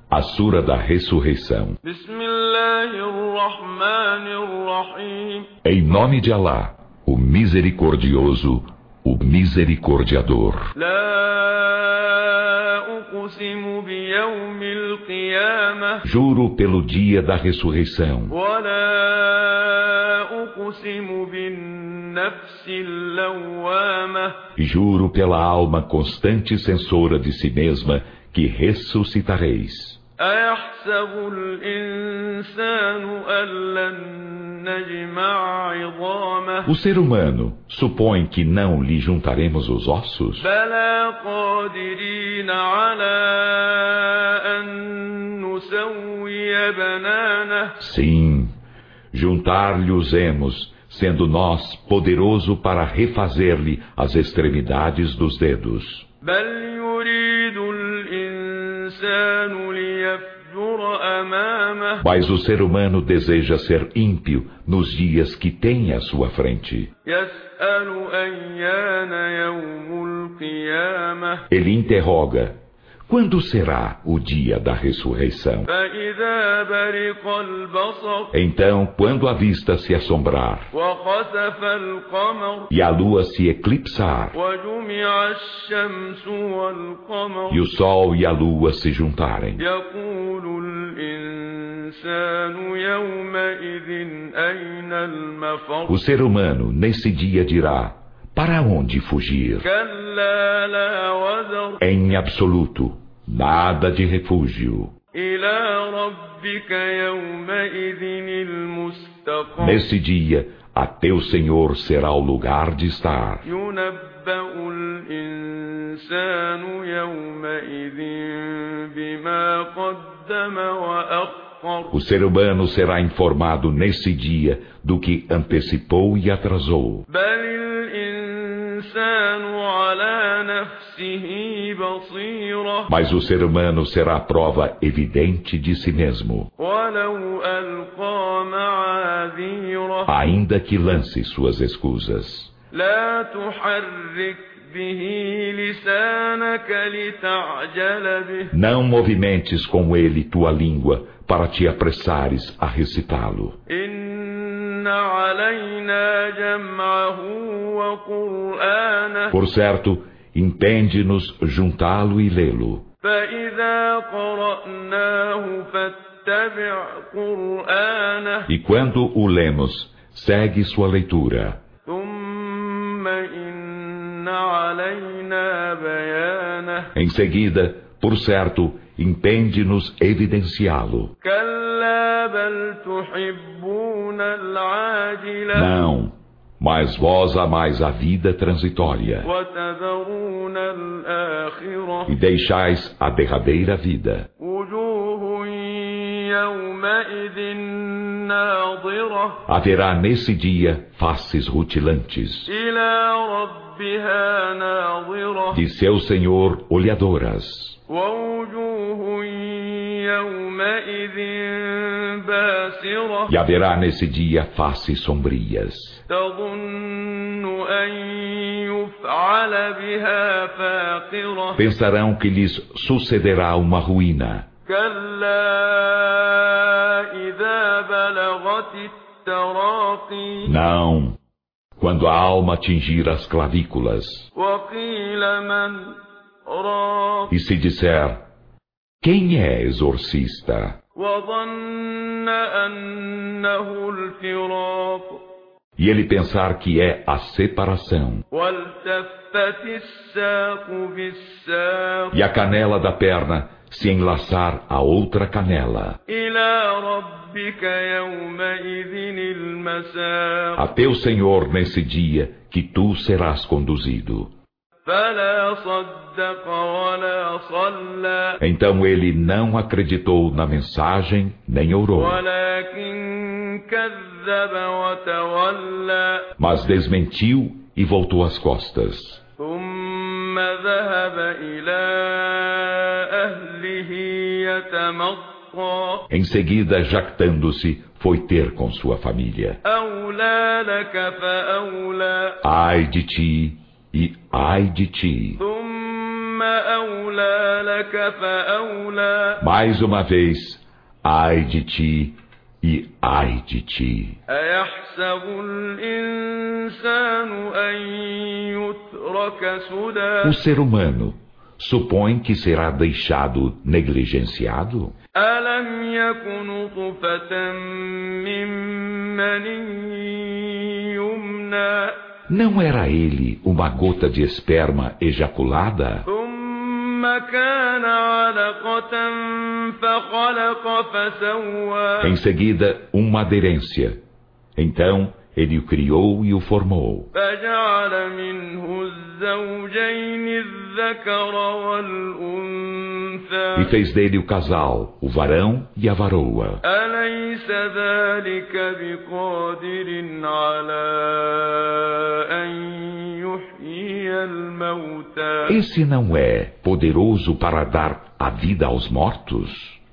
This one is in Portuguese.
A Sura da Ressurreição. Em nome de Alá, o Misericordioso, o Misericordiador. Juro pelo dia da ressurreição. Juro pela alma constante censora de si mesma que ressuscitareis. O ser humano supõe que não lhe juntaremos os ossos? Sim, juntar-lhe-os-emos, sendo nós poderoso para refazer-lhe as extremidades dos dedos. Mas o ser humano deseja ser ímpio nos dias que tem à sua frente. Ele interroga: quando será o dia da ressurreição? Então, quando a vista se assombrar e a lua se eclipsar e o sol e a lua se juntarem, o ser humano nesse dia dirá: para onde fugir? Em absoluto, nada de refúgio. Nesse dia, a teu Senhor será o lugar de estar. O ser humano será informado nesse dia do que antecipou e atrasou. Mas o ser humano será a prova evidente de si mesmo, ainda que lance suas escusas. Não movimentes com ele tua língua para te apressares a recitá-lo. Por certo, impende-nos juntá-lo e lê-lo. E quando o lemos, segue sua leitura. Em seguida, por certo, impende-nos evidenciá-lo. Não, mas vós amais a vida transitória e deixais a derradeira vida. Haverá nesse dia faces rutilantes, de seu Senhor olhadoras. E haverá nesse dia faces sombrias. Pensarão que lhes sucederá uma ruína. Não, quando a alma atingir as clavículas. E se disser: quem é exorcista? E ele pensar que é a separação. E a canela da perna se enlaçar a outra canela. A teu Senhor nesse dia que tu serás conduzido. Então ele não acreditou na mensagem, nem orou. Mas desmentiu e voltou as costas. Em seguida, jactando-se, foi ter com sua família. Ai de ti e ai de ti. Mais uma vez, ai de ti e ai de ti. O ser humano supõe que será deixado negligenciado? Não era ele uma gota de esperma ejaculada? Em seguida, uma aderência. Então, ele o criou e o formou. E fez dele o casal, o varão e a varoa. Esse não é poderoso para dar a vida aos mortos?